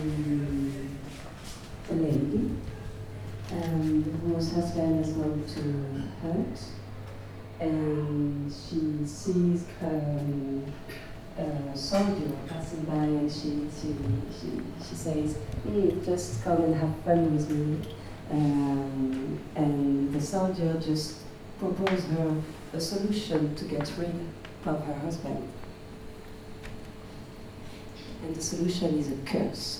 a lady whose husband is going to hurt, and she sees a soldier passing by, and she says, just come and have fun with me. And the soldier just proposed her a solution to get rid of her husband. And the solution is a curse.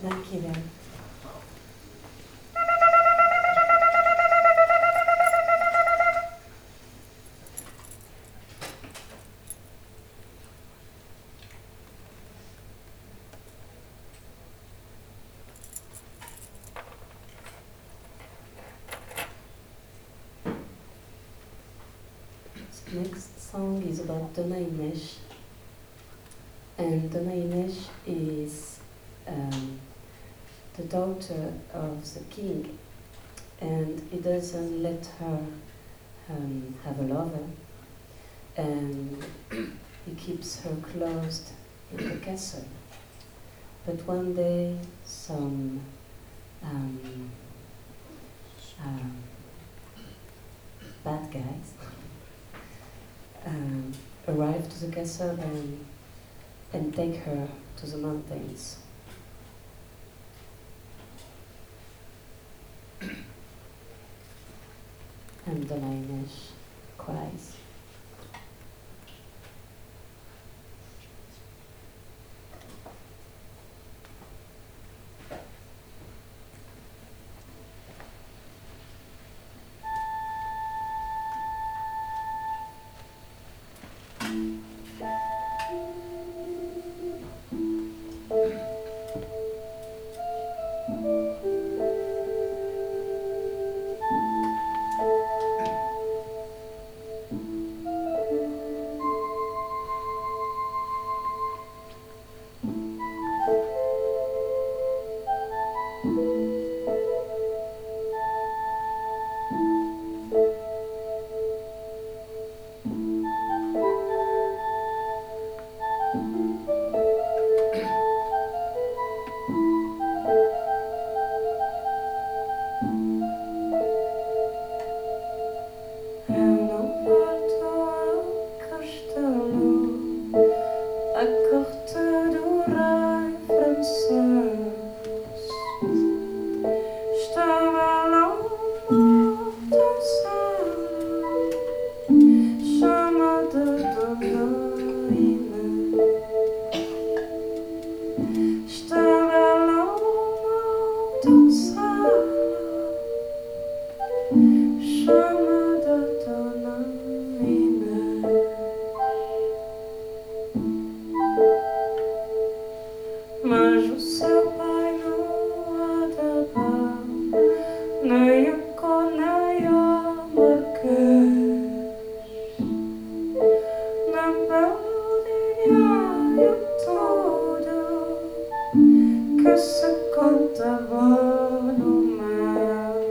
Dankjewel. The next song is about Dona Inês, and Dona Inês is the daughter of the king, and he doesn't let her have a lover, and he keeps her closed in the castle. But one day some bad guys arrive to the castle and take her to the mountains. And Dona Inês cries. Mas o seu pai não há de bar, nem a cor, nem a marquês, nem pelo dinheiro todo que se contava no mês,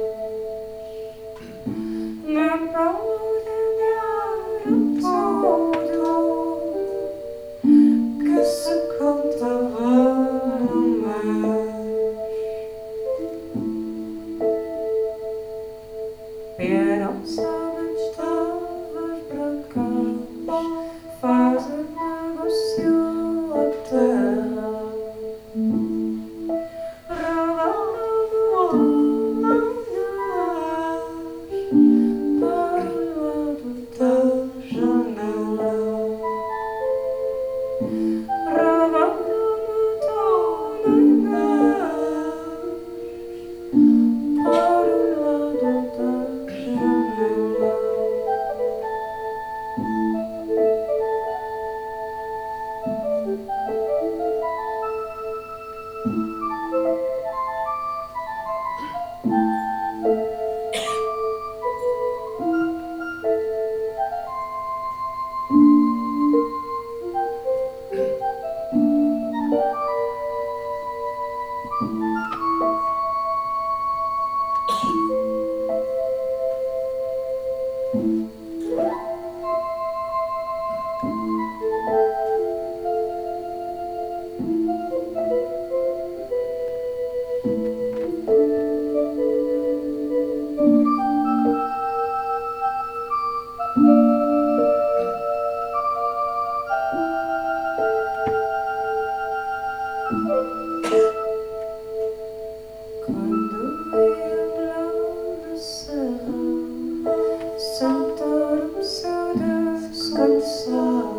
nem pelo dinheiro todo que se contava. Vieram sabem, estavas para cá, fazer negócio a terra, regalam-me olhos para o lado da janela, regalam-me Dona Inês para o lado da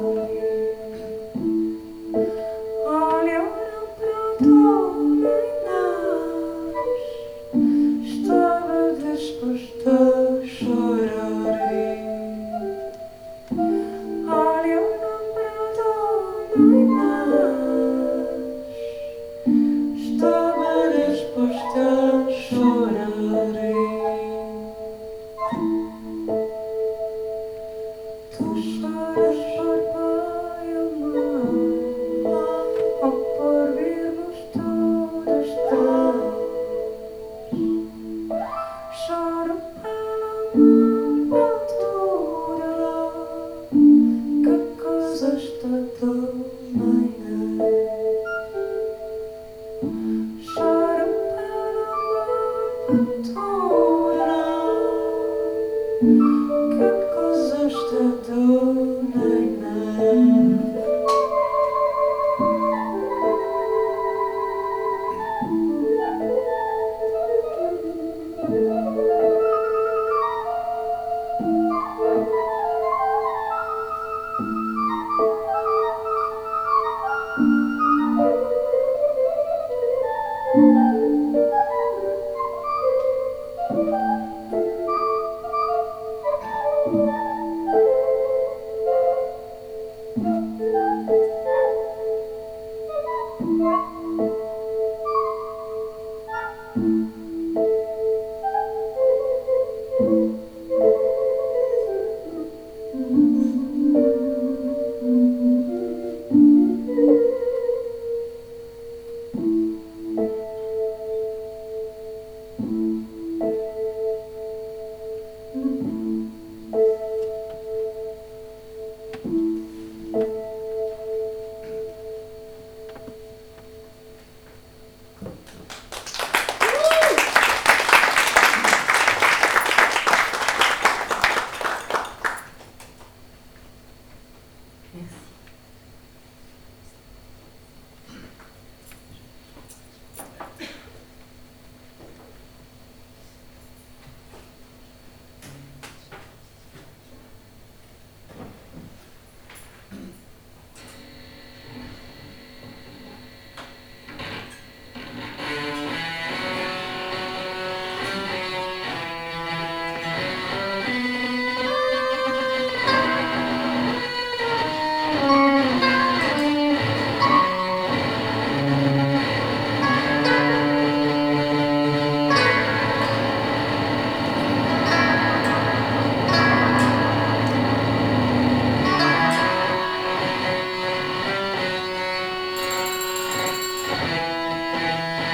Olharam para Dona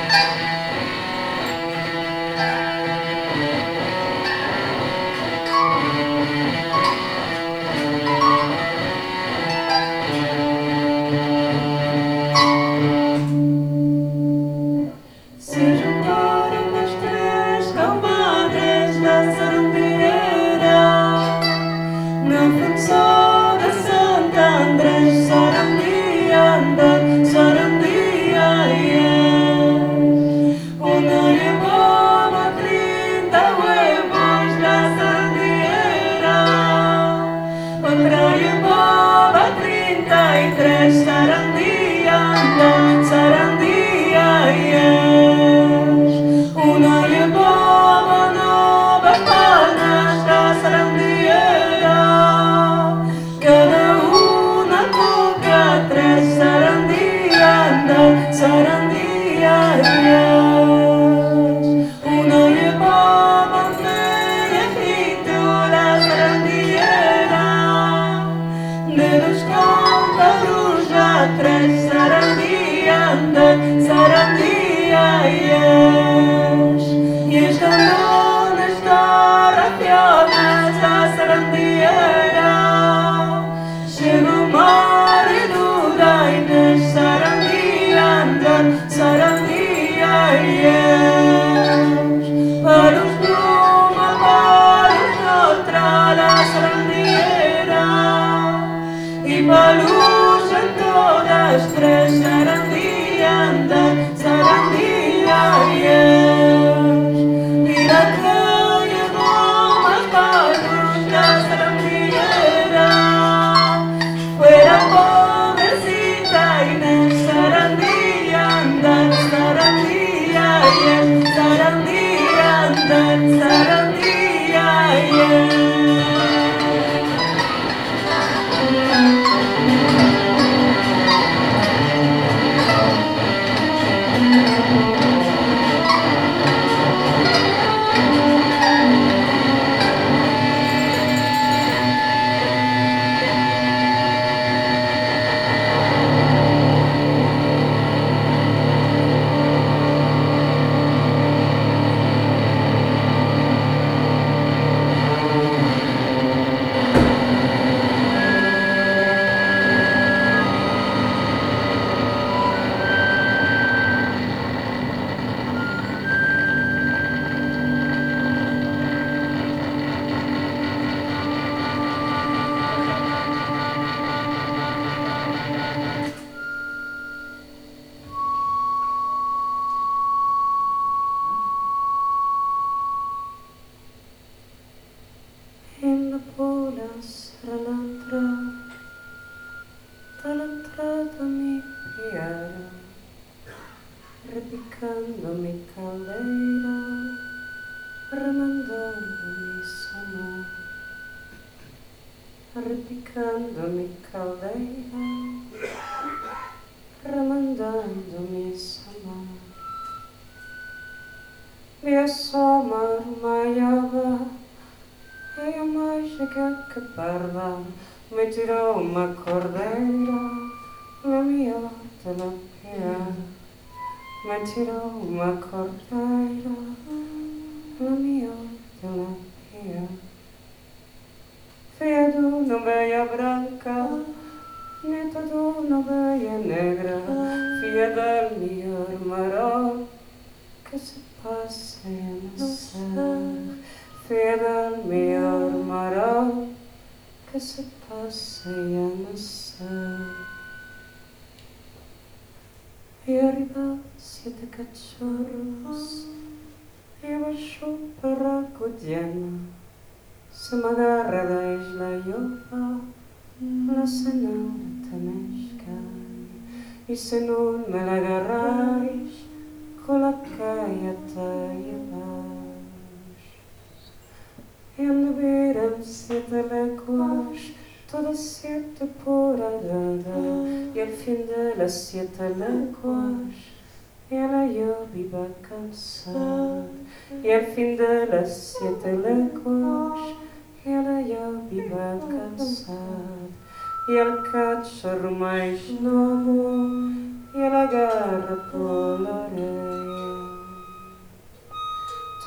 cachorro mais novo, e ela agarra pela orelha.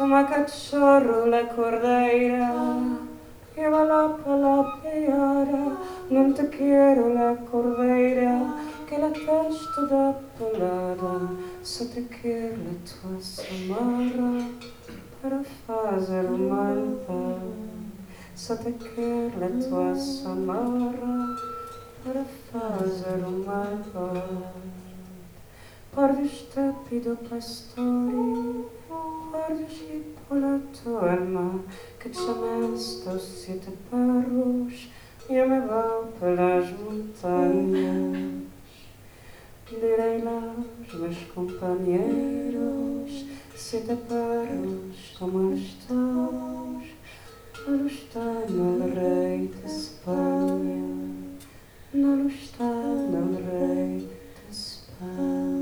Toma cachorro la cordeira, llévala pa la piara, non te quiero la cordeira, que la tens toda pelada, só te quero la tua samara, para fazer o mal, só te quero la tua samara, para fazer o mal. Pordiš tepido pastori, pordiš i pola tua alma, que chamas siete perros, eu me vou pelas montanhas. Direi-las, meus companheiros, siete perros como os teus, não está no rei de Espanha, não está no rei de Espanha.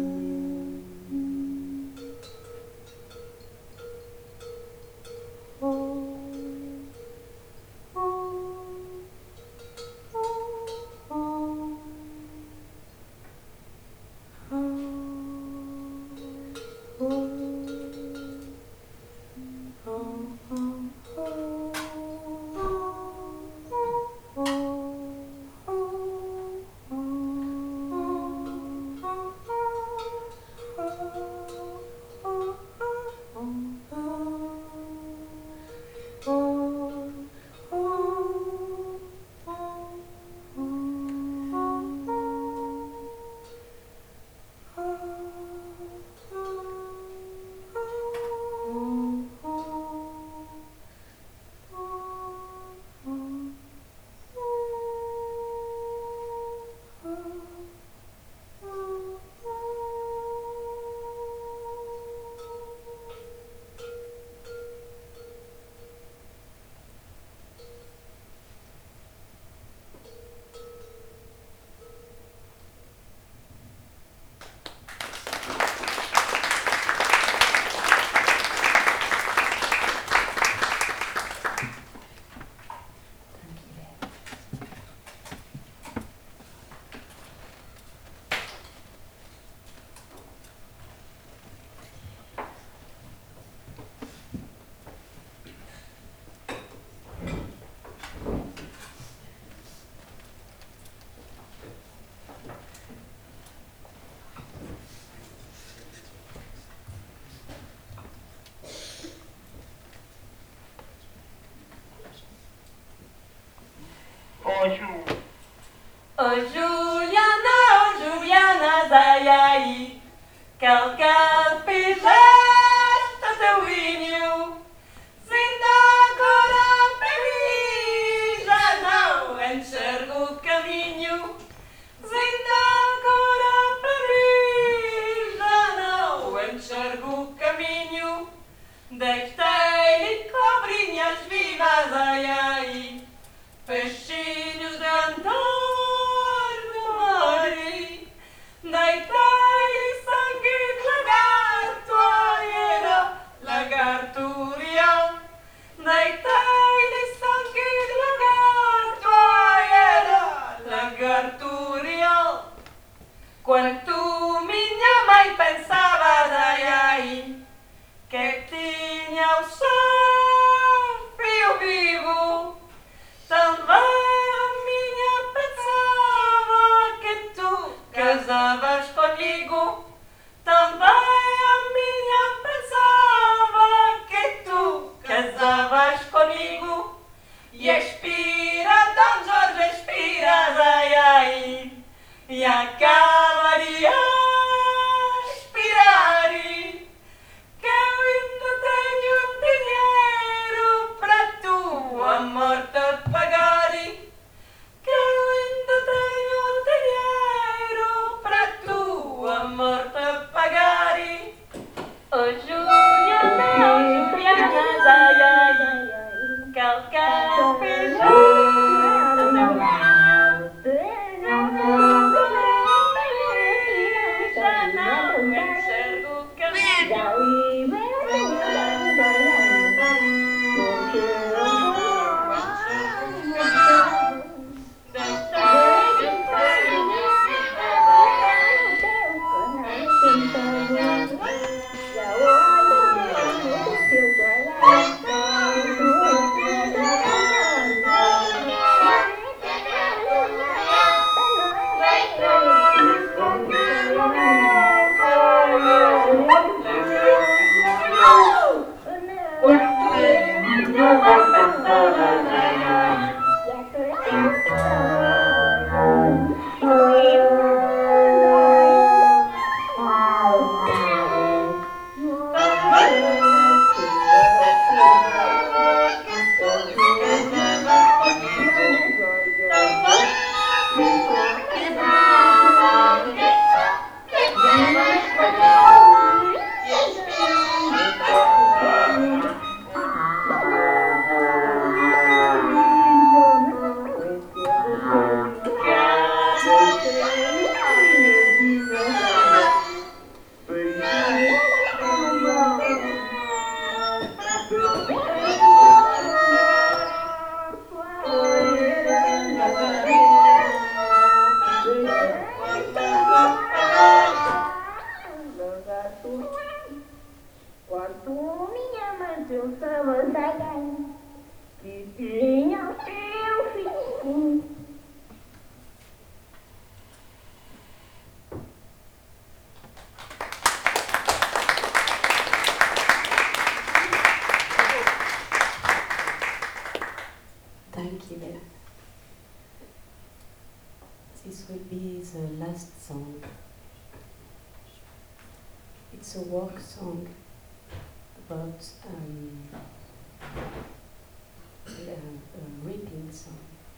Oh Juliana, dai ai, calca fizeste teu vinho, ainda agora para mim já não enxergo o caminho, ainda agora para mim já não enxergo o caminho, deitei-lhe cobrinhas vivas, ai ai, peixinhos de andar no mar, deitei-lhe sangue de lagarto, ai era lagarto real, deitei-lhe sangue de lagarto, ai era lagarto real. Quando tu, minha mãe, pensavas, ai ai, que tinha o sol frio vivo, também a minha pensava que tu casavas comigo. Também a minha pensava que tu casavas comigo. E expira, Dom Jorge, expiras, ai ai, e acaba de expirar, que eu ainda tenho dinheiro para tua morte pagar, que eu ainda tenho dinheiro para tua morte pagar. Oh Juliana, ai ai, calca feijão, já não enxergo o caminho. Hãy subscribe cho kênh Ghiền Mì Gõ để không bỏ lỡ Estamos again. Vizinho, seu filho. Thank you. This will be the last song. It's a work song about a reaping song.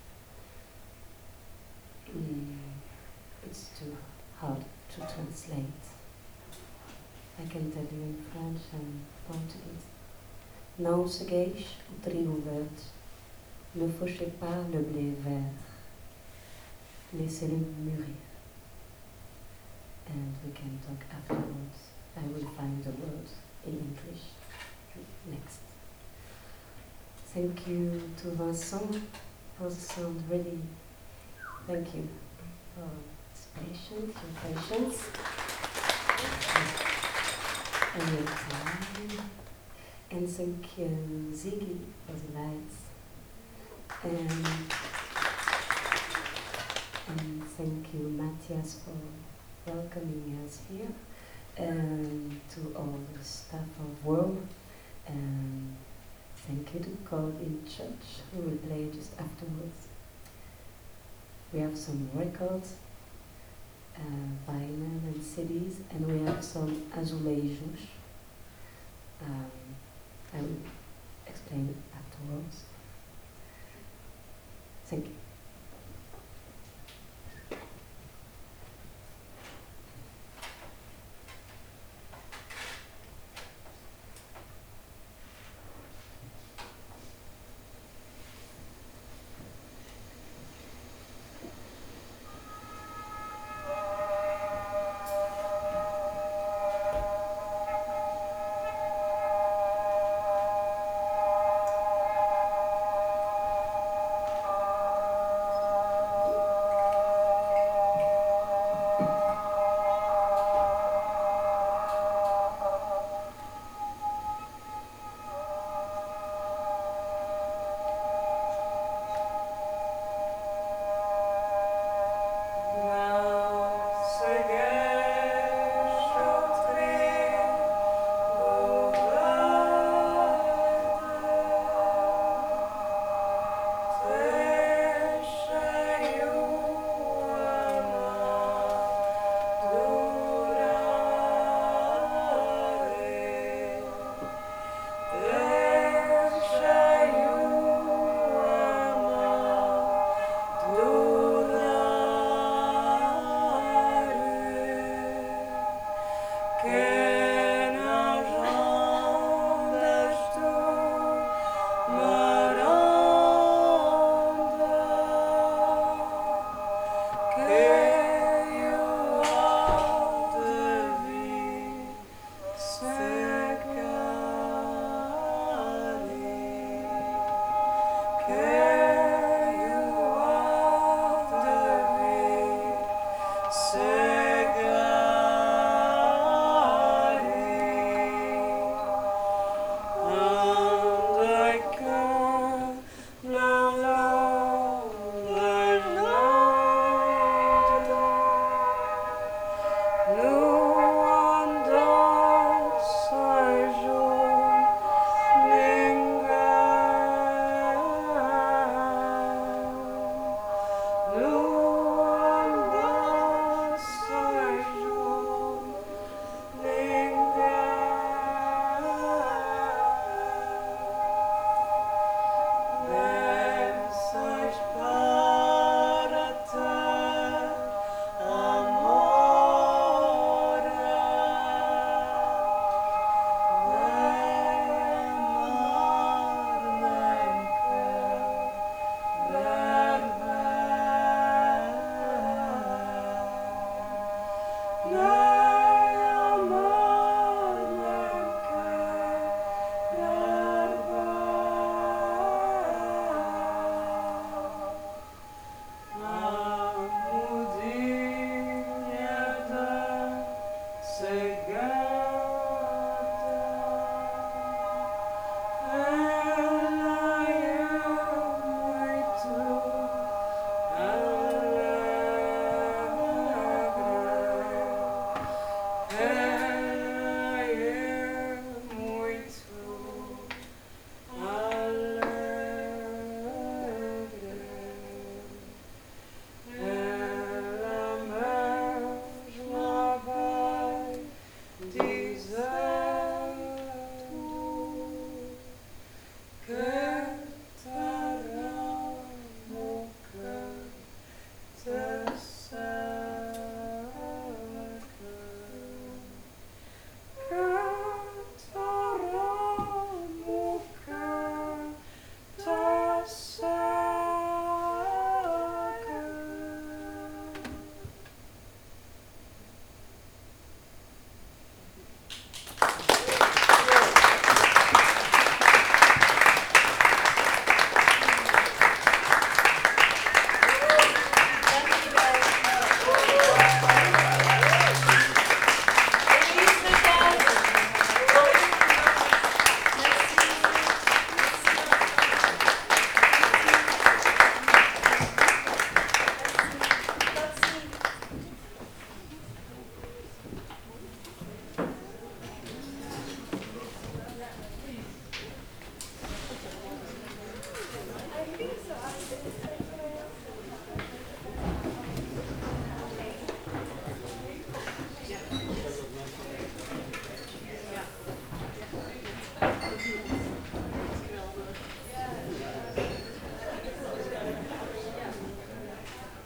It's too hard to translate. I can tell you in French and Portuguese. Não cegueis o trigo verde, ne fauchez pas le blé vert, laissez-le mûrir. And we can talk afterwards. I will find the words in English next. Thank you to Vincent for the sound, really. Thank you for your patience, and your time. And thank you, Ziggy, for the lights. And thank you, Matthias, for welcoming us here. And to all the staff of WOW. And thank you to Colin Church, who will play just afterwards. We have some records, vinyl and CDs, and we have some azulejos. I will explain it afterwards. Thank you.